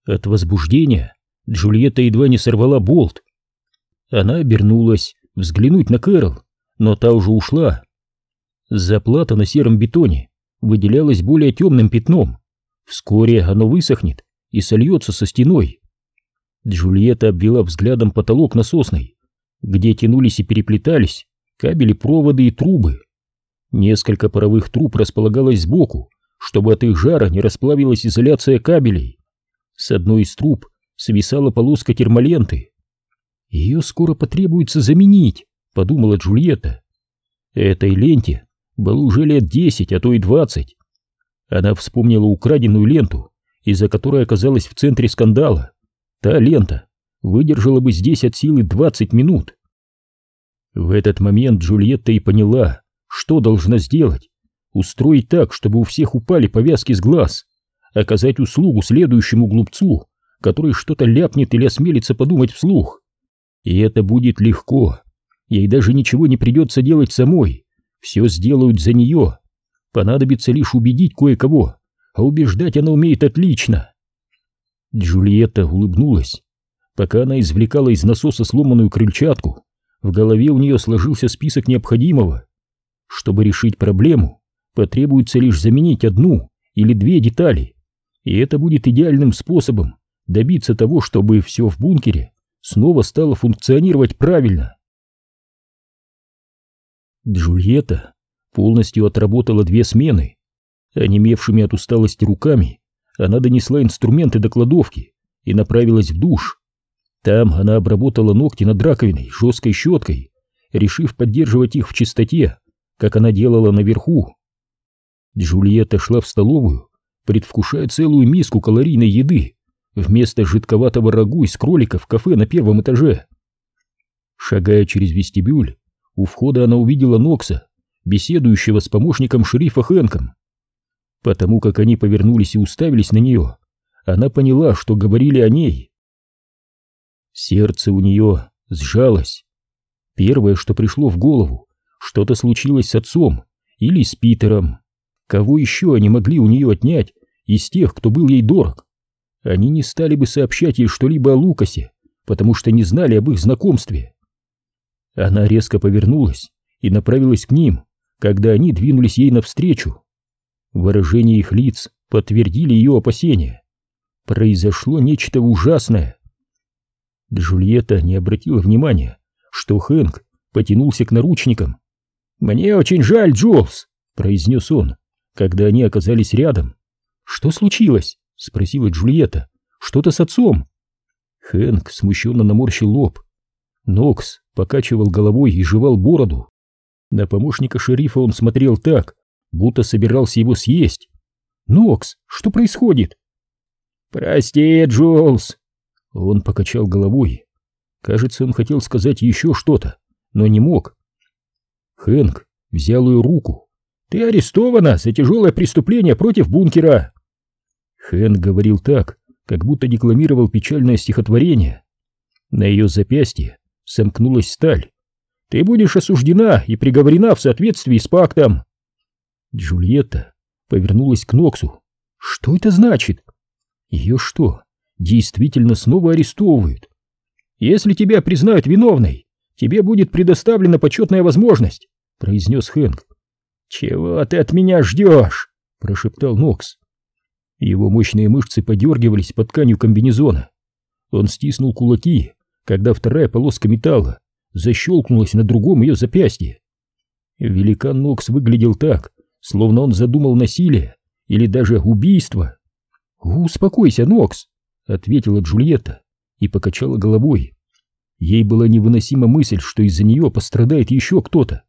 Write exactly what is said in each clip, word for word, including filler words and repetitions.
От возбуждения Джульетта едва не сорвала болт. Она обернулась взглянуть на Кэрол, но та уже ушла. Заплата на сером бетоне выделялась более темным пятном. Вскоре оно высохнет и сольется со стеной. Джульетта обвела взглядом потолок насосной, где тянулись и переплетались кабели-проводы и трубы. Несколько паровых труб располагалось сбоку, чтобы от их жара не расплавилась изоляция кабелей. С одной из труб свисала полоска термоленты. «Ее скоро потребуется заменить», — подумала Джульетта. Этой ленте было уже лет десять, а то и двадцать. Она вспомнила украденную ленту, из-за которой оказалась в центре скандала. Та лента выдержала бы здесь от силы двадцать минут. В этот момент Джульетта и поняла, что должна сделать. Устроить так, чтобы у всех упали повязки с глаз, оказать услугу следующему глупцу, который что-то ляпнет или осмелится подумать вслух. И это будет легко. Ей даже ничего не придется делать самой. Все сделают за нее. Понадобится лишь убедить кое-кого, а убеждать она умеет отлично. Джульетта улыбнулась. Пока она извлекала из насоса сломанную крыльчатку, в голове у нее сложился список необходимого. Чтобы решить проблему, потребуется лишь заменить одну или две детали, и это будет идеальным способом добиться того, чтобы все в бункере снова стало функционировать правильно. Джульетта полностью отработала две смены. Онемевшими от усталости руками она донесла инструменты до кладовки и направилась в душ. Там она обработала ногти над раковиной жесткой щеткой, решив поддерживать их в чистоте, как она делала наверху. Джульетта шла в столовую, предвкушая целую миску калорийной еды вместо жидковатого рагу из кролика в кафе на первом этаже. Шагая через вестибюль, у входа она увидела Нокса, беседующего с помощником шерифа Хэнком. Потому как они повернулись и уставились на нее, она поняла, что говорили о ней. Сердце у нее сжалось. Первое, что пришло в голову, что-то случилось с отцом или с Питером. Кого еще они могли у нее отнять из тех, кто был ей дорог? Они не стали бы сообщать ей что-либо о Лукасе, потому что не знали об их знакомстве. Она резко повернулась и направилась к ним, когда они двинулись ей навстречу. Выражения их лиц подтвердили ее опасения. Произошло нечто ужасное. Джульетта не обратила внимания, что Хэнк потянулся к наручникам. «Мне очень жаль, Джулс», — произнес он, когда они оказались рядом. «Что случилось?» — спросила Джульетта. «Что-то с отцом?» Хэнк смущенно наморщил лоб. Нокс покачивал головой и жевал бороду. На помощника шерифа он смотрел так, будто собирался его съесть. «Нокс, что происходит?» «Прости, Джулс». Он покачал головой. Кажется, он хотел сказать еще что-то, но не мог. Хэнк взял ее руку. «Ты арестована за тяжелое преступление против бункера». Хэнк говорил так, как будто декламировал печальное стихотворение. На ее запястье сомкнулась сталь. «Ты будешь осуждена и приговорена в соответствии с пактом». Джульетта повернулась к Ноксу. «Что это значит? Ее что, действительно снова арестовывают? Если тебя признают виновной, тебе будет предоставлена почетная возможность», — произнес Хэнк. «Чего ты от меня ждешь?» — прошептал Нокс. Его мощные мышцы подергивались под тканью комбинезона. Он стиснул кулаки, когда вторая полоска металла защелкнулась на другом ее запястье. Великан Нокс выглядел так, словно он задумал насилие или даже убийство. «Успокойся, Нокс», — ответила Джульетта и покачала головой. Ей была невыносима мысль, что из-за нее пострадает еще кто-то.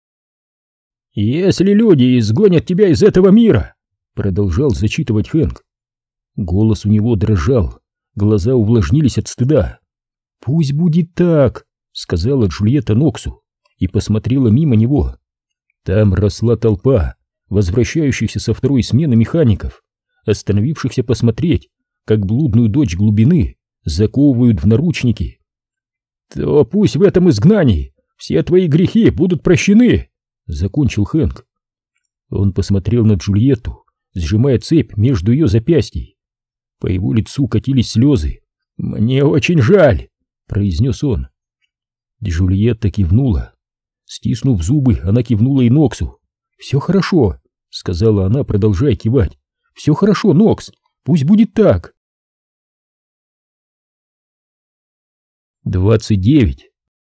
«Если люди изгонят тебя из этого мира», — продолжал зачитывать Хэнк. Голос у него дрожал, глаза увлажнились от стыда. «Пусть будет так», — сказала Джульетта Ноксу и посмотрела мимо него. Там росла толпа возвращающихся со второй смены механиков, остановившихся посмотреть, как блудную дочь глубины заковывают в наручники. «То пусть в этом изгнании все твои грехи будут прощены», — закончил Хэнк. Он посмотрел на Джульетту, сжимая цепь между ее запястьей. По его лицу катились слезы. «Мне очень жаль», — произнес он. Джульетта кивнула. Стиснув зубы, она кивнула и Ноксу. «Все хорошо», — сказала она, продолжая кивать. «Все хорошо, Нокс, пусть будет так». двадцать девять.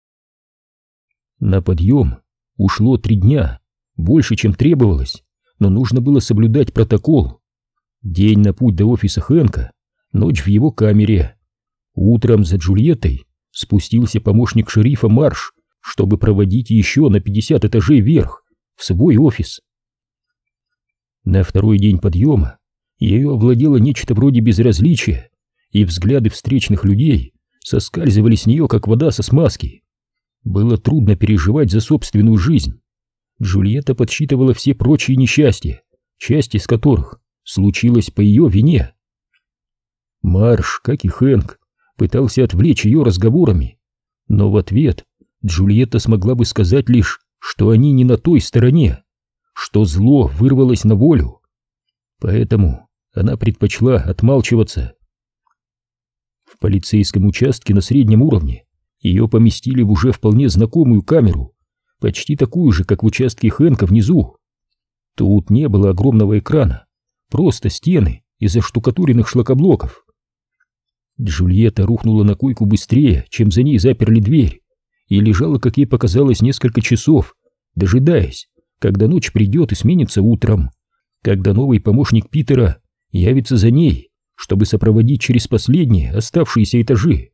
На подъем ушло три дня, больше, чем требовалось, но нужно было соблюдать протокол. День на путь до офиса Хэнка, ночь в его камере. Утром за Джульеттой спустился помощник шерифа Марш, чтобы проводить еще на пятьдесят этажей вверх, в свой офис. На второй день подъема ее овладело нечто вроде безразличия, и взгляды встречных людей соскальзывали с нее, как вода со смазки. Было трудно переживать за собственную жизнь. Джульетта подсчитывала все прочие несчастья, часть из которых случилась по ее вине. Марш, как и Хэнк, пытался отвлечь ее разговорами, но в ответ Джульетта смогла бы сказать лишь, что они не на той стороне, что зло вырвалось на волю. Поэтому она предпочла отмалчиваться. В полицейском участке на среднем уровне ее поместили в уже вполне знакомую камеру, почти такую же, как в участке Хэнка внизу. Тут не было огромного экрана, просто стены из оштукатуренных шлакоблоков. Джульетта рухнула на койку быстрее, чем за ней заперли дверь, и лежала, как ей показалось, несколько часов, дожидаясь, когда ночь придет и сменится утром, когда новый помощник Питера явится за ней, чтобы сопроводить через последние оставшиеся этажи.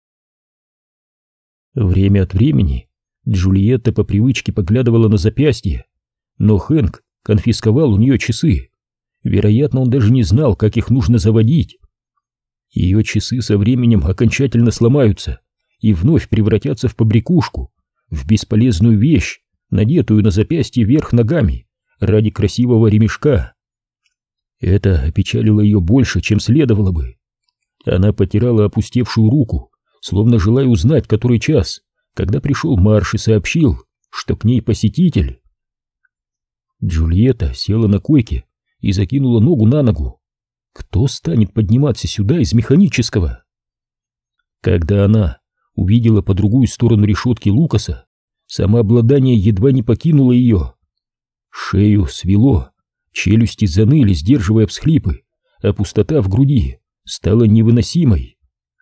Время от времени Джульетта по привычке поглядывала на запястье, но Хэнк конфисковал у нее часы. Вероятно, он даже не знал, как их нужно заводить. Ее часы со временем окончательно сломаются и вновь превратятся в побрякушку, в бесполезную вещь, надетую на запястье вверх ногами ради красивого ремешка. Это опечалило ее больше, чем следовало бы. Она потирала опустевшую руку, словно желая узнать, который час, когда пришел Марш и сообщил, что к ней посетитель. Джульетта села на койке и закинула ногу на ногу. Кто станет подниматься сюда из механического? Когда она увидела по другую сторону решетки Лукаса, самообладание едва не покинуло ее. Шею свело, челюсти заныли, сдерживая всхлипы, а пустота в груди стала невыносимой.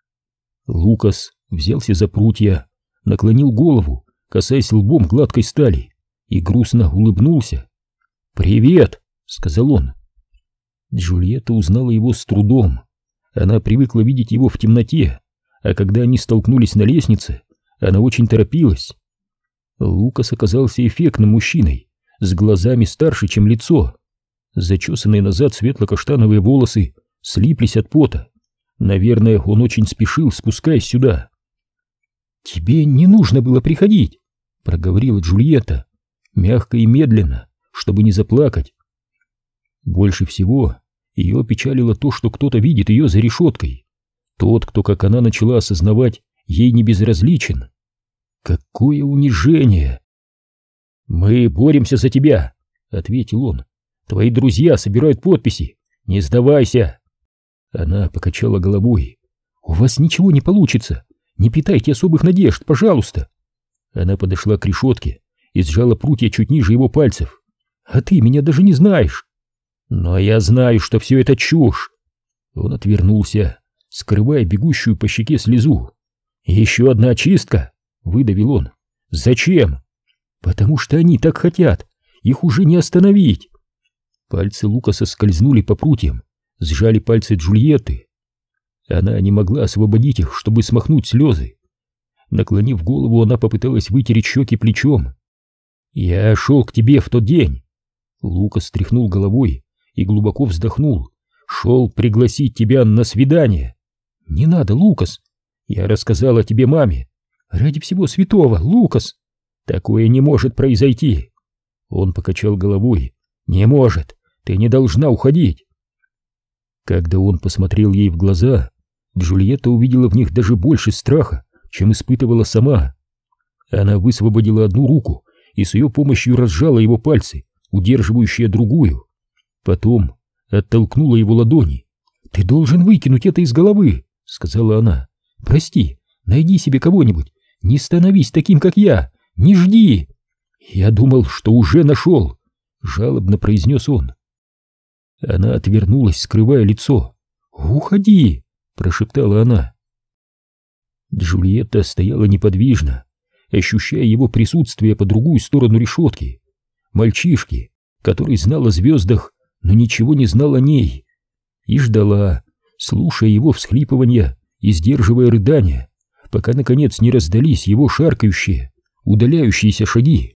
Лукас взялся за прутья, наклонил голову, касаясь лбом гладкой стали, и грустно улыбнулся. «Привет!» — сказал он. Джульетта узнала его с трудом. Она привыкла видеть его в темноте, а когда они столкнулись на лестнице, она очень торопилась. Лукас оказался эффектным мужчиной, с глазами старше, чем лицо. Зачесанные назад светло-каштановые волосы слиплись от пота. Наверное, он очень спешил, спускаясь сюда. «Тебе не нужно было приходить», — проговорила Джульетта, мягко и медленно, чтобы не заплакать. Больше всего ее опечалило то, что кто-то видит ее за решеткой. Тот, кто, как она начала осознавать, ей не безразличен. Какое унижение! «Мы боремся за тебя», — ответил он. «Твои друзья собирают подписи. Не сдавайся». Она покачала головой. «У вас ничего не получится. Не питайте особых надежд, пожалуйста». Она подошла к решетке и сжала прутья чуть ниже его пальцев. «А ты меня даже не знаешь». «Но я знаю, что все это чушь». Он отвернулся, скрывая бегущую по щеке слезу. «Еще одна очистка», — выдавил он. «Зачем?» «Потому что они так хотят. Их уже не остановить». Пальцы Лукаса скользнули по прутьям, сжали пальцы Джульетты. Она не могла освободить их, чтобы смахнуть слезы. Наклонив голову, она попыталась вытереть щеки плечом. «Я шел к тебе в тот день». Лукас тряхнул головой и глубоко вздохнул. «Шел пригласить тебя на свидание». «Не надо, Лукас. Я рассказал о тебе маме». «Ради всего святого, Лукас!» «Такое не может произойти». Он покачал головой. «Не может. Ты не должна уходить». Когда он посмотрел ей в глаза, Джульетта увидела в них даже больше страха, чем испытывала сама. Она высвободила одну руку и с ее помощью разжала его пальцы, удерживающие другую. Потом оттолкнула его ладони. «Ты должен выкинуть это из головы», — сказала она. «Прости, найди себе кого-нибудь. Не становись таким, как я. Не жди». «Я думал, что уже нашел», — жалобно произнес он. Она отвернулась, скрывая лицо. «Уходи», — прошептала она. Джульетта стояла неподвижно, ощущая его присутствие по другую сторону решетки. Мальчишки, который знал о звездах, но ничего не знал о ней, и ждала, слушая его всхлипывания и сдерживая рыдания, пока наконец не раздались его шаркающие, удаляющиеся шаги.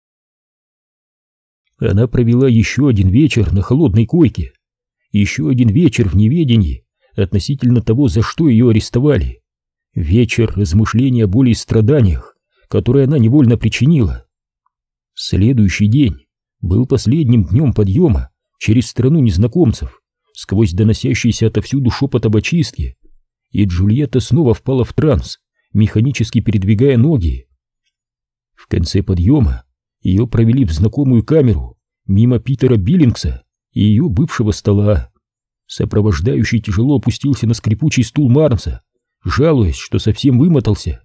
Она провела еще один вечер на холодной койке, еще один вечер в неведении относительно того, за что ее арестовали, вечер размышления о боли и страданиях, которые она невольно причинила. Следующий день был последним днем подъема через страну незнакомцев, сквозь доносящийся отовсюду шепот об очистке, и Джульетта снова впала в транс, механически передвигая ноги. В конце подъема ее провели в знакомую камеру, мимо Питера Биллингса и ее бывшего стола. Сопровождающий тяжело опустился на скрипучий стул Марнса, жалуясь, что совсем вымотался.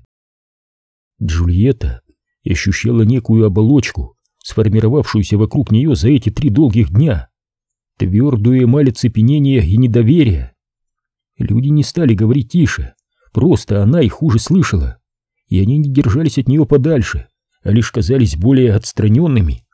Джульетта ощущала некую оболочку, сформировавшуюся вокруг нее за эти три долгих дня, твердую эмаль оцепенения и недоверия. Люди не стали говорить тише, просто она их хуже слышала, и они не держались от нее подальше, а лишь казались более отстраненными.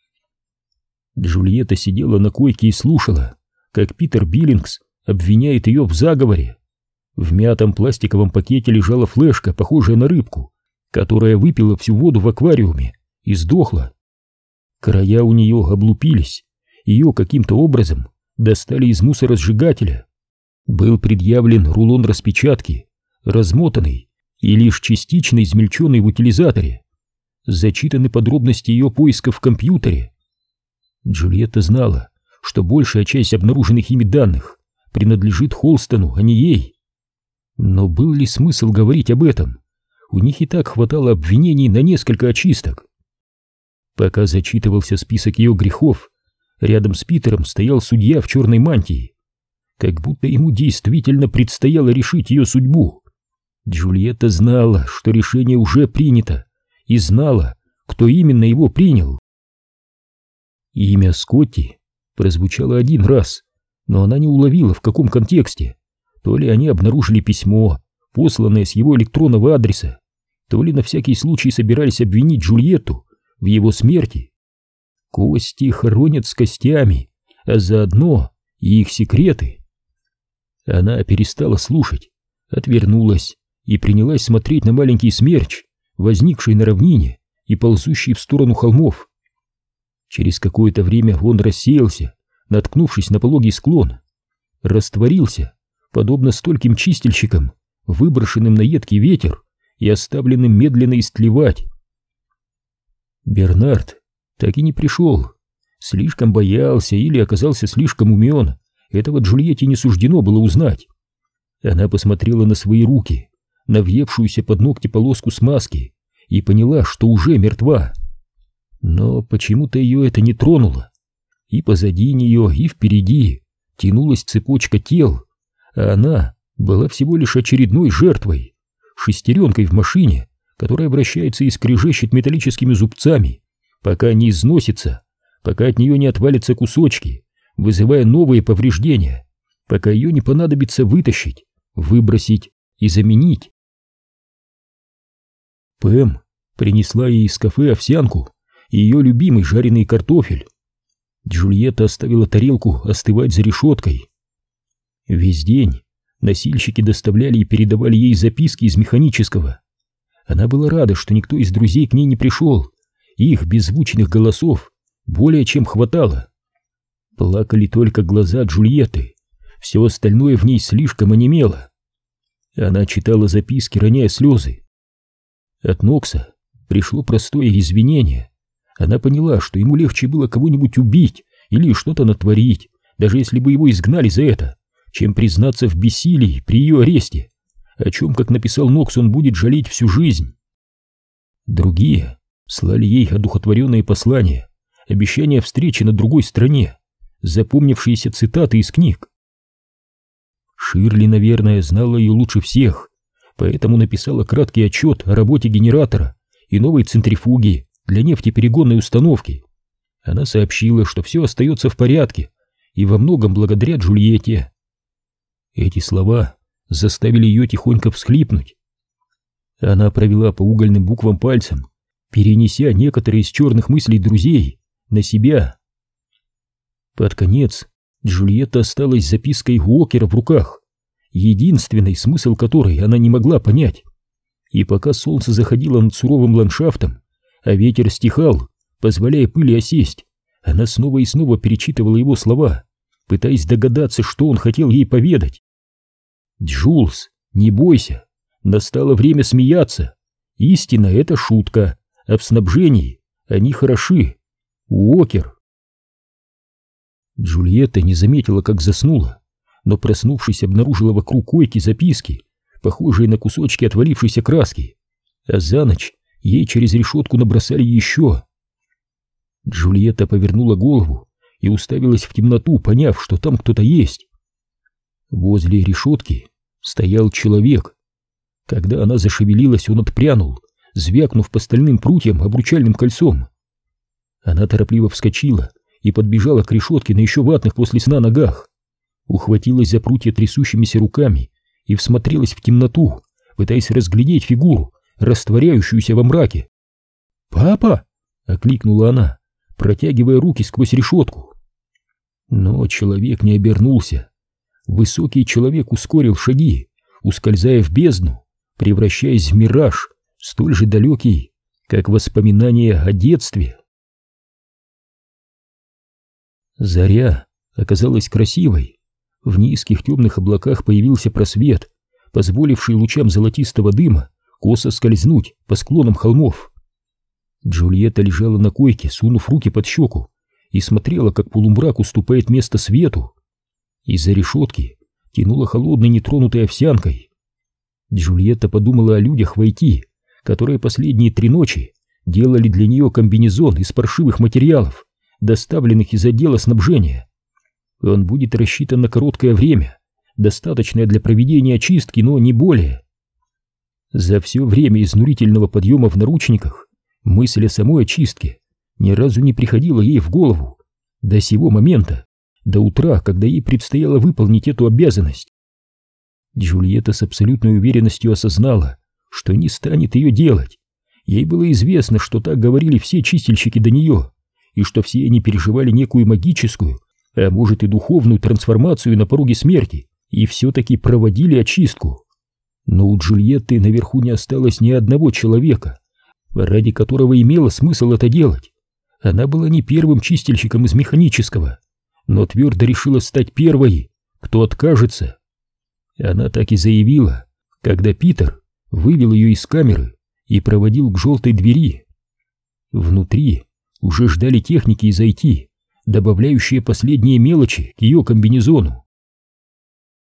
Джульетта сидела на койке и слушала, как Питер Биллингс обвиняет ее в заговоре. В мятом пластиковом пакете лежала флешка, похожая на рыбку, которая выпила всю воду в аквариуме и сдохла. Края у нее облупились, ее каким-то образом достали из мусоросжигателя. Был предъявлен рулон распечатки, размотанный и лишь частично измельченный в утилизаторе. Зачитаны подробности ее поисков в компьютере. Джульетта знала, что большая часть обнаруженных ими данных принадлежит Холстону, а не ей. Но был ли смысл говорить об этом? У них и так хватало обвинений на несколько очисток. Пока зачитывался список ее грехов, рядом с Питером стоял судья в черной мантии, как будто ему действительно предстояло решить ее судьбу. Джульетта знала, что решение уже принято, и знала, кто именно его принял. Имя Скотти прозвучало один раз, но она не уловила, в каком контексте. То ли они обнаружили письмо, посланное с его электронного адреса, то ли на всякий случай собирались обвинить Джульетту в его смерти. Кости хоронят с костями, а заодно и их секреты. Она перестала слушать, отвернулась и принялась смотреть на маленький смерч, возникший на равнине и ползущий в сторону холмов. Через какое-то время он рассеялся, наткнувшись на пологий склон, растворился, подобно стольким чистильщикам, выброшенным на едкий ветер и оставленным медленно истлевать. Бернард так и не пришел, слишком боялся или оказался слишком умен, этого Джульетте не суждено было узнать. Она посмотрела на свои руки, на въевшуюся под ногти полоску смазки, и поняла, что уже мертва. Но почему-то ее это не тронуло. И позади нее, и впереди тянулась цепочка тел, а она была всего лишь очередной жертвой, шестеренкой в машине, которая вращается и скрежещет металлическими зубцами, пока не износится, пока от нее не отвалятся кусочки, вызывая новые повреждения, пока ее не понадобится вытащить, выбросить и заменить. Пэм принесла ей из кафе овсянку и ее любимый жареный картофель. Джульетта оставила тарелку остывать за решеткой. Весь день носильщики доставляли и передавали ей записки из механического. Она была рада, что никто из друзей к ней не пришел, их беззвучных голосов более чем хватало. Плакали только глаза Джульетты, все остальное в ней слишком онемело. Она читала записки, роняя слезы. От Нокса пришло простое извинение. Она поняла, что ему легче было кого-нибудь убить или что-то натворить, даже если бы его изгнали за это, чем признаться в бессилии при ее аресте, о чем, как написал Нокс, он будет жалеть всю жизнь. Другие слали ей одухотворенные послания, обещания встречи на другой стороне, запомнившиеся цитаты из книг. Ширли, наверное, знала ее лучше всех, поэтому написала краткий отчет о работе генератора и новой центрифуги для нефтеперегонной установки. Она сообщила, что все остается в порядке, и во многом благодаря Джульетте. Эти слова заставили ее тихонько всхлипнуть. Она провела по угольным буквам пальцем, перенеся некоторые из черных мыслей друзей на себя. Под конец Джульетта осталась с запиской Уокера в руках, единственный смысл которой она не могла понять. И пока солнце заходило над суровым ландшафтом, а ветер стихал, позволяя пыли осесть, она снова и снова перечитывала его слова, пытаясь догадаться, что он хотел ей поведать. «Джулс, не бойся, настало время смеяться. Истина — это шутка, а в снабжении они хороши. Уокер». Джульетта не заметила, как заснула, но, проснувшись, обнаружила вокруг койки записки, похожие на кусочки отвалившейся краски, а за ночь ей через решетку набросали еще. Джульетта повернула голову и уставилась в темноту, поняв, что там кто-то есть. Возле решетки стоял человек. Когда она зашевелилась, он отпрянул, звякнув по стальным прутьям обручальным кольцом. Она торопливо вскочила и подбежала к решетке на еще ватных после сна ногах, ухватилась за прутья трясущимися руками и всмотрелась в темноту, пытаясь разглядеть фигуру, растворяющуюся во мраке. «Папа!» — окликнула она, протягивая руки сквозь решетку. Но человек не обернулся. Высокий человек ускорил шаги, ускользая в бездну, превращаясь в мираж, столь же далекий, как воспоминания о детстве. Заря оказалась красивой. В низких темных облаках появился просвет, позволивший лучам золотистого дыма косо скользнуть по склонам холмов. Джульетта лежала на койке, сунув руки под щеку, и смотрела, как полумрак уступает место свету. Из-за решетки тянуло холодной нетронутой овсянкой. Джульетта подумала о людях в ай ти, которые последние три ночи делали для нее комбинезон из паршивых материалов, доставленных из отдела снабжения. Он будет рассчитан на короткое время, достаточное для проведения очистки, но не более. За все время изнурительного подъема в наручниках мысль о самой очистке ни разу не приходила ей в голову, до сего момента, до утра, когда ей предстояло выполнить эту обязанность. Джульетта с абсолютной уверенностью осознала, что не станет ее делать. Ей было известно, что так говорили все чистильщики до нее, и что все они переживали некую магическую, а может и духовную трансформацию на пороге смерти, и все-таки проводили очистку. Но у Джульетты наверху не осталось ни одного человека, ради которого имело смысл это делать. Она была не первым чистильщиком из механического, но твердо решила стать первой, кто откажется. Она так и заявила, когда Питер вывел ее из камеры и проводил к желтой двери. Внутри уже ждали техники из ай ти, добавляющие последние мелочи к ее комбинезону.